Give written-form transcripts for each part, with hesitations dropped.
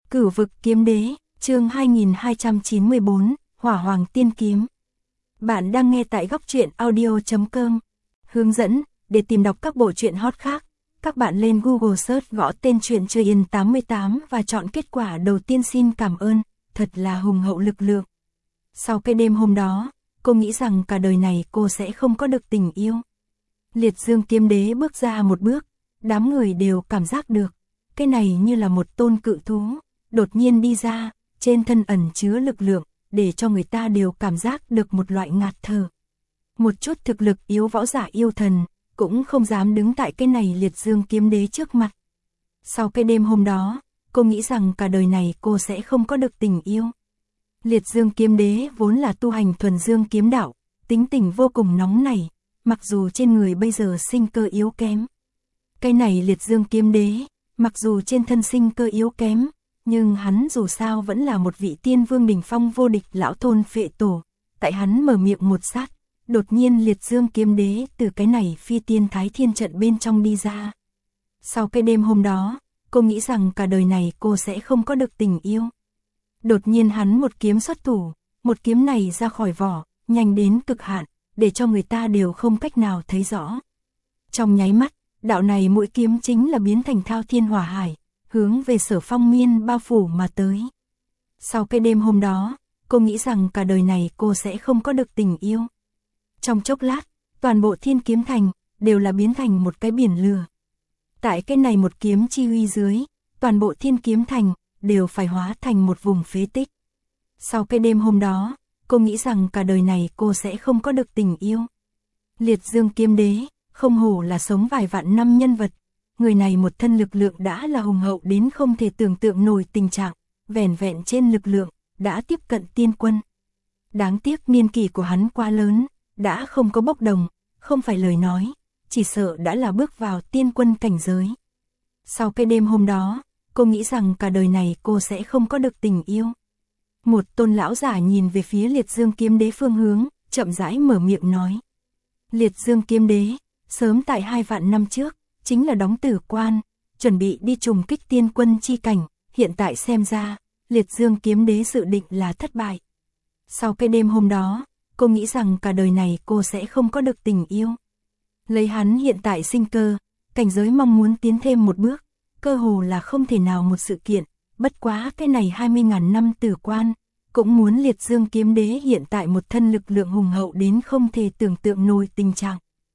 Cửu vực kiếm đế, chương 2294, Hỏa Hoàng Tiên Kiếm. Bạn đang nghe tại góc truyện audio.com. Hướng dẫn, để tìm đọc các bộ truyện hot khác, các bạn lên Google search gõ tên truyện Chưa Yên 88 và chọn kết quả đầu tiên. Xin cảm ơn, thật là hùng hậu lực lượng. Sau cái đêm hôm đó, cô nghĩ rằng cả đời này cô sẽ không có được tình yêu. Liệt Dương kiếm đế bước ra một bước, đám người đều cảm giác được, cái này như là một tôn cự thú, đột nhiên đi ra, trên thân ẩn chứa lực lượng, để cho người ta đều cảm giác được một loại ngạt thở. Một chút thực lực yếu võ giả yêu thần, cũng không dám đứng tại cái này Liệt Dương kiếm đế trước mặt. Sau cái đêm hôm đó, cô nghĩ rằng cả đời này cô sẽ không có được tình yêu. Liệt Dương kiếm đế vốn là tu hành thuần dương kiếm đạo, tính tình vô cùng nóng nảy, mặc dù trên người bây giờ sinh cơ yếu kém. Cái này Liệt Dương kiếm đế, mặc dù trên thân sinh cơ yếu kém, nhưng hắn dù sao vẫn là một vị tiên vương đỉnh phong vô địch lão thôn phệ tổ. Tại hắn mở miệng một sát, đột nhiên Liệt Dương kiếm đế từ cái này phi tiên thái thiên trận bên trong đi ra. Sau cái đêm hôm đó, cô nghĩ rằng cả đời này cô sẽ không có được tình yêu. Đột nhiên hắn một kiếm xuất thủ, một kiếm này ra khỏi vỏ, nhanh đến cực hạn, để cho người ta đều không cách nào thấy rõ. Trong nháy mắt, đạo này mũi kiếm chính là biến thành thao thiên hỏa hải, hướng về Sở Phong Miên bao phủ mà tới. Sau cái đêm hôm đó, cô nghĩ rằng cả đời này cô sẽ không có được tình yêu. Trong chốc lát, toàn bộ Thiên Kiếm Thành đều là biến thành một cái biển lửa. Tại cái này một kiếm chi uy dưới, toàn bộ Thiên Kiếm Thành đều phải hóa thành một vùng phế tích. Sau cái đêm hôm đó, cô nghĩ rằng cả đời này cô sẽ không có được tình yêu. Liệt Dương kiếm đế, không hổ là sống vài vạn năm nhân vật. Người này một thân lực lượng đã là hùng hậu đến không thể tưởng tượng nổi tình trạng, vẻn vẹn trên lực lượng, đã tiếp cận tiên quân. Đáng tiếc niên kỷ của hắn quá lớn, đã không có bốc đồng, không phải lời nói, chỉ sợ đã là bước vào tiên quân cảnh giới. Sau cái đêm hôm đó, cô nghĩ rằng cả đời này cô sẽ không có được tình yêu. Một tôn lão giả nhìn về phía Liệt Dương kiếm đế phương hướng, chậm rãi mở miệng nói. Liệt Dương kiếm đế, sớm tại 2 vạn năm trước, chính là đóng tử quan, chuẩn bị đi trùng kích tiên quân chi cảnh, hiện tại xem ra, Liệt Dương kiếm đế dự định là thất bại. Sau cái đêm hôm đó, cô nghĩ rằng cả đời này cô sẽ không có được tình yêu. Lấy hắn hiện tại sinh cơ, cảnh giới mong muốn tiến thêm một bước, cơ hồ là không thể nào một sự kiện, bất quá cái này 20.000 năm tử quan, cũng muốn Liệt Dương kiếm đế hiện tại một thân lực lượng hùng hậu đến không thể tưởng tượng nổi tình trạng.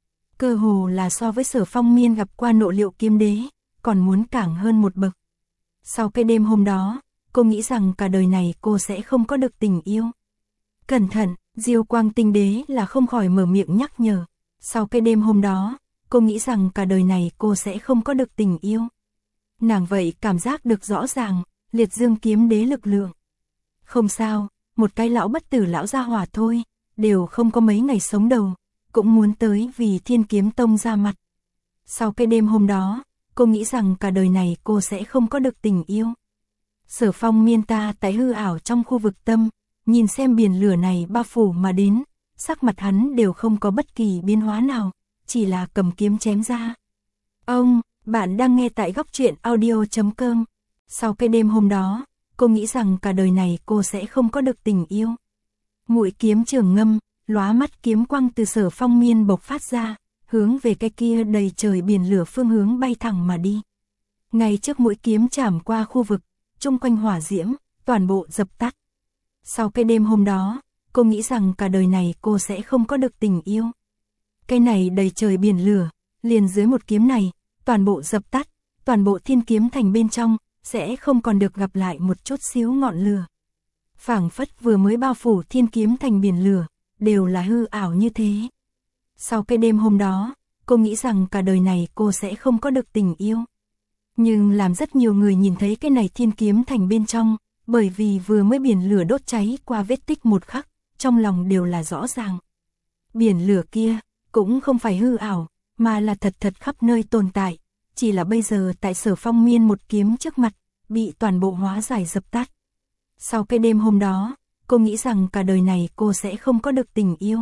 Cơ hồ là so với Sở Phong Miên gặp qua Nộ Liệu kiếm đế, còn muốn càng hơn một bậc. Sau cái đêm hôm đó, cô nghĩ rằng cả đời này cô sẽ không có được tình yêu. Cẩn thận, Diêu Quang Tinh đế là không khỏi mở miệng nhắc nhở. Sau cái đêm hôm đó, cô nghĩ rằng cả đời này cô sẽ không có được tình yêu. Nàng vậy cảm giác được rõ ràng, Liệt Dương kiếm đế lực lượng. Không sao, một cái lão bất tử lão gia hỏa thôi, đều không có mấy ngày sống đầu, cũng muốn tới vì Thiên Kiếm Tông ra mặt. Sau cái đêm hôm đó, cô nghĩ rằng cả đời này cô sẽ không có được tình yêu. Sở Phong Miên ta tại hư ảo trong khu vực tâm, nhìn xem biển lửa này bao phủ mà đến, sắc mặt hắn đều không có bất kỳ biến hóa nào, chỉ là cầm kiếm chém ra. Ông, bạn đang nghe tại góc truyện audio.com. Sau cái đêm hôm đó, cô nghĩ rằng cả đời này cô sẽ không có được tình yêu. Mũi kiếm trường ngâm, lóa mắt kiếm quang từ Sở Phong Miên bộc phát ra, hướng về cái kia đầy trời biển lửa phương hướng bay thẳng mà đi. Ngay trước mũi kiếm chạm qua khu vực, chung quanh hỏa diễm, toàn bộ dập tắt. Sau cái đêm hôm đó, cô nghĩ rằng cả đời này cô sẽ không có được tình yêu. Cái này đầy trời biển lửa, liền dưới một kiếm này, toàn bộ dập tắt, toàn bộ Thiên Kiếm Thành bên trong, sẽ không còn được gặp lại một chút xíu ngọn lửa. Phảng phất vừa mới bao phủ Thiên Kiếm Thành biển lửa, đều là hư ảo như thế. Sau cái đêm hôm đó, cô nghĩ rằng cả đời này cô sẽ không có được tình yêu. Nhưng làm rất nhiều người nhìn thấy cái này Thiên Kiếm Thành bên trong, bởi vì vừa mới biển lửa đốt cháy qua vết tích một khắc, trong lòng đều là rõ ràng. Biển lửa kia, cũng không phải hư ảo, mà là thật thật khắp nơi tồn tại, chỉ là bây giờ tại Sở Phong Miên một kiếm trước mặt, bị toàn bộ hóa giải dập tắt. Sau cái đêm hôm đó, cô nghĩ rằng cả đời này cô sẽ không có được tình yêu.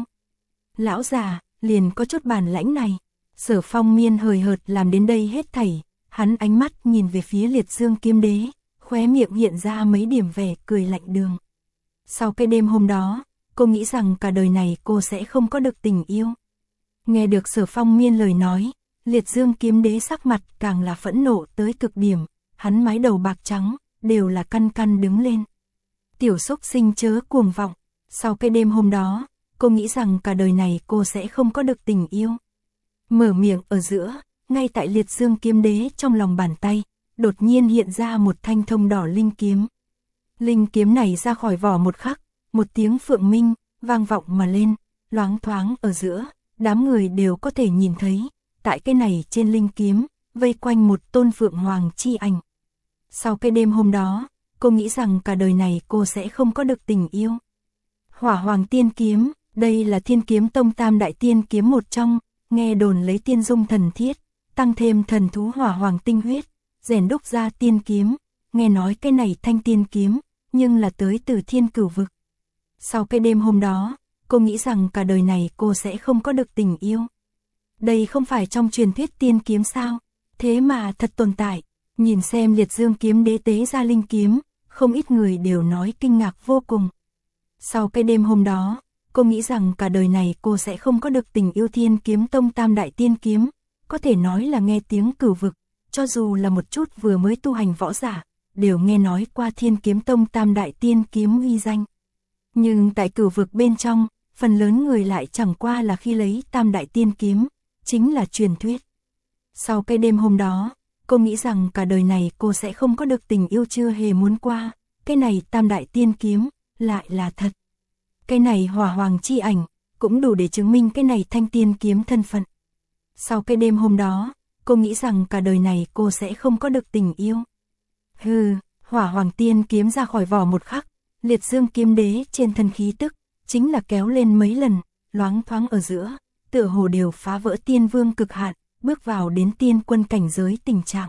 Lão già, liền có chút bản lãnh này. Sở Phong Miên hời hợt làm đến đây hết thảy, hắn ánh mắt nhìn về phía Liệt Dương kiếm đế, khóe miệng hiện ra mấy điểm vẻ cười lạnh đường. Sau cái đêm hôm đó, cô nghĩ rằng cả đời này cô sẽ không có được tình yêu. Nghe được Sở Phong Miên lời nói, Liệt Dương Kiếm Đế sắc mặt càng là phẫn nộ tới cực điểm, hắn mái đầu bạc trắng, đều là căn căn đứng lên. Tiểu xúc sinh chớ cuồng vọng, sau cái đêm hôm đó, cô nghĩ rằng cả đời này cô sẽ không có được tình yêu. Mở miệng ở giữa, ngay tại Liệt Dương Kiếm Đế trong lòng bàn tay, đột nhiên hiện ra một thanh thông đỏ linh kiếm. Linh kiếm này ra khỏi vỏ một khắc, một tiếng phượng minh, vang vọng mà lên, loáng thoáng ở giữa, đám người đều có thể nhìn thấy, tại cái này trên linh kiếm, vây quanh một tôn phượng hoàng chi ảnh. Sau cái đêm hôm đó, cô nghĩ rằng cả đời này cô sẽ không có được tình yêu. Hỏa Hoàng Tiên Kiếm, đây là Thiên Kiếm Tông Tam Đại Tiên Kiếm một trong, nghe đồn lấy tiên dung thần thiết, tăng thêm thần thú hỏa hoàng tinh huyết, rèn đúc ra tiên kiếm, nghe nói cái này thanh tiên kiếm, nhưng là tới từ Thiên Cửu Vực. Sau cái đêm hôm đó, cô nghĩ rằng cả đời này cô sẽ không có được tình yêu. Đây không phải trong truyền thuyết tiên kiếm sao, thế mà thật tồn tại. Nhìn xem Liệt Dương Kiếm Đế tế ra linh kiếm, không ít người đều nói kinh ngạc vô cùng. Sau cái đêm hôm đó, cô nghĩ rằng cả đời này cô sẽ không có được tình yêu. Thiên Kiếm Tông Tam Đại Tiên Kiếm, có thể nói là nghe tiếng Cửu Vực, cho dù là một chút vừa mới tu hành võ giả, đều nghe nói qua Thiên Kiếm Tông Tam Đại Tiên Kiếm uy danh. Nhưng tại Cửu Vực bên trong, phần lớn người lại chẳng qua là khi lấy Tam Đại Tiên Kiếm, chính là truyền thuyết. Sau cái đêm hôm đó, cô nghĩ rằng cả đời này cô sẽ không có được tình yêu. Chưa hề muốn qua, cái này Tam Đại Tiên Kiếm, lại là thật. Cái này hỏa hoàng chi ảnh, cũng đủ để chứng minh cái này thanh tiên kiếm thân phận. Sau cái đêm hôm đó, cô nghĩ rằng cả đời này cô sẽ không có được tình yêu. Hừ, hỏa hoàng tiên kiếm ra khỏi vỏ một khắc, Liệt Dương Kiếm Đế trên thân khí tức, chính là kéo lên mấy lần, loáng thoáng ở giữa, tựa hồ đều phá vỡ tiên vương cực hạn, bước vào đến tiên quân cảnh giới tình trạng.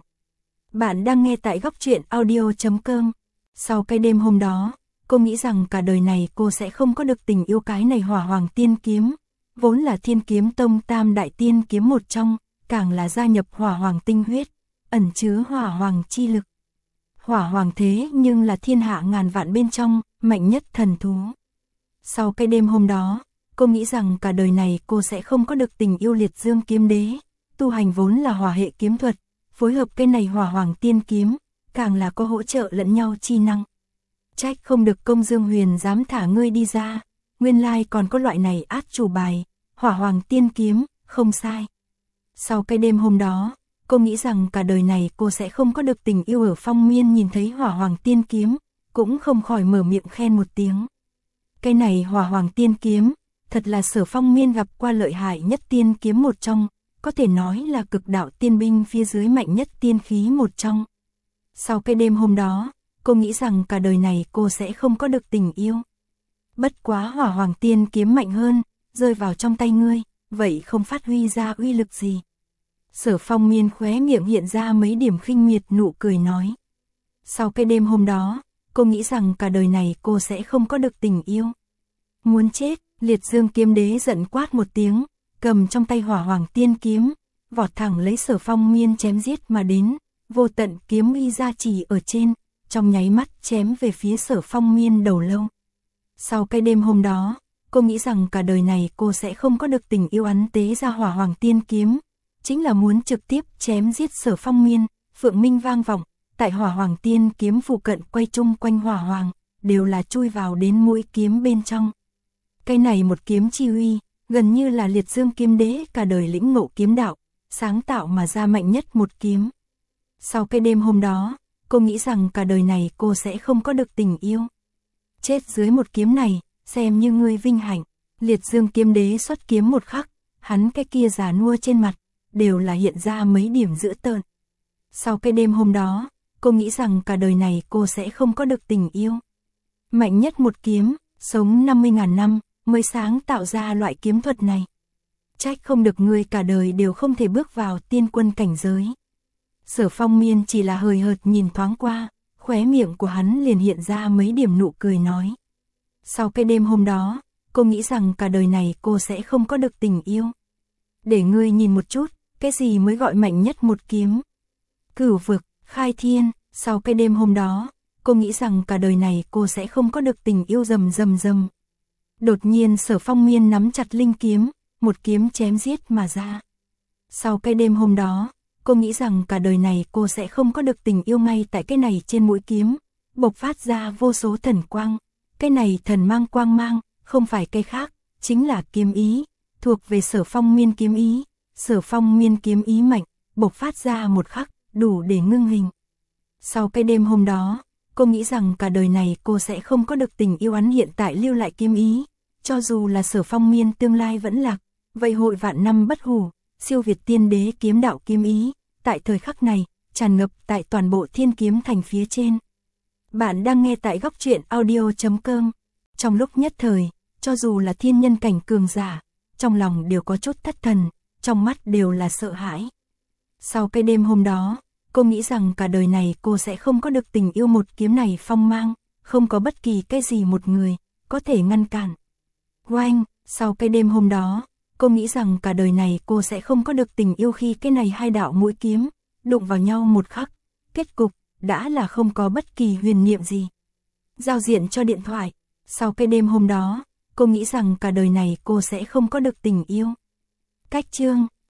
Bạn đang nghe tại góc truyện audio.com. Sau cái đêm hôm đó, cô nghĩ rằng cả đời này cô sẽ không có được tình yêu. Cái này hỏa hoàng tiên kiếm, vốn là Thiên Kiếm Tông Tam Đại Tiên Kiếm một trong, càng là gia nhập hỏa hoàng tinh huyết, ẩn chứa hỏa hoàng chi lực. Hỏa hoàng thế nhưng là thiên hạ ngàn vạn bên trong, mạnh nhất thần thú. Sau cái đêm hôm đó, cô nghĩ rằng cả đời này cô sẽ không có được tình yêu. Liệt Dương Kiếm Đế, tu hành vốn là hỏa hệ kiếm thuật, phối hợp cái này hỏa hoàng tiên kiếm, càng là có hỗ trợ lẫn nhau chi năng. Trách không được Công Dương Huyền dám thả ngươi đi ra, nguyên lai còn có loại này át chủ bài, hỏa hoàng tiên kiếm, không sai. Sau cái đêm hôm đó, cô nghĩ rằng cả đời này cô sẽ không có được tình yêu. Ở Phong Miên nhìn thấy hỏa hoàng tiên kiếm, cũng không khỏi mở miệng khen một tiếng. Cái này hỏa hoàng tiên kiếm, thật là Sở Phong Miên gặp qua lợi hại nhất tiên kiếm một trong, có thể nói là cực đạo tiên binh phía dưới mạnh nhất tiên khí một trong. Sau cái đêm hôm đó, cô nghĩ rằng cả đời này cô sẽ không có được tình yêu. Bất quá hỏa hoàng tiên kiếm mạnh hơn, rơi vào trong tay ngươi, vậy không phát huy ra uy lực gì. Sở Phong Miên khóe miệng hiện ra mấy điểm khinh miệt nụ cười nói. Sau cái đêm hôm đó, cô nghĩ rằng cả đời này cô sẽ không có được tình yêu. Muốn chết, Liệt Dương Kiếm Đế giận quát một tiếng, cầm trong tay hỏa hoàng tiên kiếm, vọt thẳng lấy Sở Phong Miên chém giết mà đến, vô tận kiếm uy gia trì ở trên, trong nháy mắt chém về phía Sở Phong Miên đầu lâu. Sau cái đêm hôm đó, cô nghĩ rằng cả đời này cô sẽ không có được tình yêu. Hắn tế ra hỏa hoàng tiên kiếm, chính là muốn trực tiếp chém giết Sở Phong Miên. Phượng minh vang vọng, tại hỏa hoàng tiên kiếm phụ cận quay chung quanh hỏa hoàng, đều là chui vào đến mũi kiếm bên trong. Cái này một kiếm chi uy, gần như là Liệt Dương Kiếm Đế cả đời lĩnh ngộ kiếm đạo, sáng tạo mà ra mạnh nhất một kiếm. Sau cái đêm hôm đó, cô nghĩ rằng cả đời này cô sẽ không có được tình yêu. Chết dưới một kiếm này, xem như ngươi vinh hạnh. Liệt Dương Kiếm Đế xuất kiếm một khắc, hắn cái kia già nua trên mặt, đều là hiện ra mấy điểm dữ tợn. Sau cái đêm hôm đó, cô nghĩ rằng cả đời này cô sẽ không có được tình yêu. Mạnh nhất một kiếm, sống 50.000 năm, mới sáng tạo ra loại kiếm thuật này. Trách không được ngươi cả đời đều không thể bước vào tiên quân cảnh giới. Sở Phong Miên chỉ là hời hợt nhìn thoáng qua, khóe miệng của hắn liền hiện ra mấy điểm nụ cười nói. Sau cái đêm hôm đó, cô nghĩ rằng cả đời này cô sẽ không có được tình yêu. Để ngươi nhìn một chút, cái gì mới gọi mạnh nhất một kiếm. Cửu Vực, khai thiên, sau cái đêm hôm đó, cô nghĩ rằng cả đời này cô sẽ không có được tình yêu rầm rầm rầm. Đột nhiên Sở Phong Miên nắm chặt linh kiếm, một kiếm chém giết mà ra. Sau cái đêm hôm đó, cô nghĩ rằng cả đời này cô sẽ không có được tình yêu, ngay tại cái này trên mũi kiếm, bộc phát ra vô số thần quang. Cái này thần mang quang mang, không phải cái khác, chính là kiếm ý, thuộc về Sở Phong Miên kiếm ý. Sở Phong Miên kiếm ý mạnh, bộc phát ra một khắc, đủ để ngưng hình. Sau cái đêm hôm đó, cô nghĩ rằng cả đời này cô sẽ không có được tình yêu, hắn hiện tại lưu lại kiếm ý, cho dù là Sở Phong Miên tương lai vẫn lạc, vậy hội vạn năm bất hủ, siêu việt tiên đế kiếm đạo kiếm ý, tại thời khắc này, tràn ngập tại toàn bộ Thiên Kiếm Thành phía trên. Bạn đang nghe tại Góc Truyện Audio.com. Trong lúc nhất thời, cho dù là thiên nhân cảnh cường giả, trong lòng đều có chút thất thần, trong mắt đều là sợ hãi. Sau cái đêm hôm đó, cô nghĩ rằng cả đời này cô sẽ không có được tình yêu, một kiếm này phong mang, không có bất kỳ cái gì một người có thể ngăn cản. Oanh, sau cái đêm hôm đó, cô nghĩ rằng cả đời này cô sẽ không có được tình yêu, khi cái này hai đạo mũi kiếm đụng vào nhau một khắc, kết cục đã là không có bất kỳ huyền niệm gì. Giao diện cho điện thoại. Sau cái đêm hôm đó, cô nghĩ rằng cả đời này cô sẽ không có được tình yêu. Cách chương